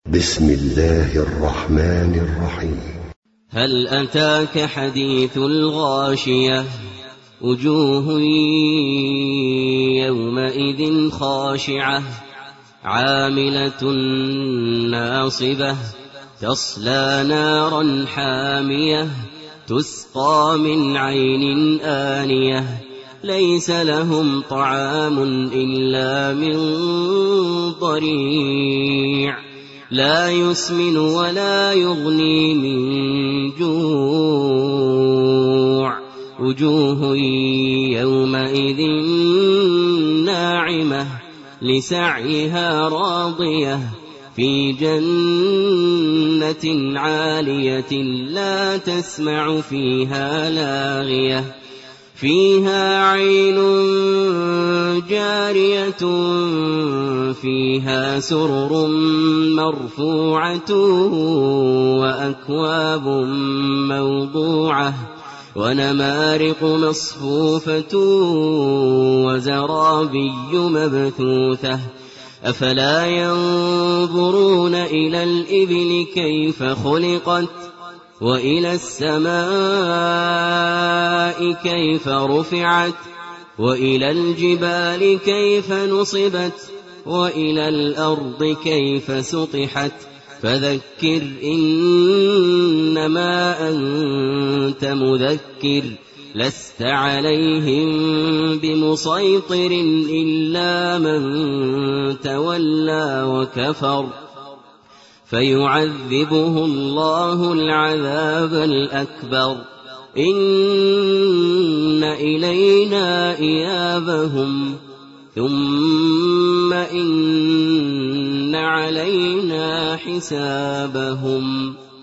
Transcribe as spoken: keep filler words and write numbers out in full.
بسم الله الرحمن الرحيم. هل أتاك حديث الغاشية وجوه يومئذ خاشعة عاملة ناصبة تصلى نارا حامية تسقى من عين آنية ليس لهم طعام إلا من ضريع لا يسمن ولا يغني من جوع وجوه يومئذ ناعمة لسعيها راضية في جنة عالية لا تسمع فيها لاغية فيها عين جارية فيها سرر مرفوعة وأكواب موضوعة ونمارق مصفوفة وزرابي مبثوثة أفلا ينظرون إلى الإبل كيف خلقت وإلى السماء كيف رفعت وإلى الجبال كيف نصبت وإلى الأرض كيف سطحت فذكر إنما أنت مذكر لست عليهم بمسيطر إلا من تولى وكفر فيعذبه الله العذاب الأكبر إن إلينا إيابهم ثم إن علينا حسابهم.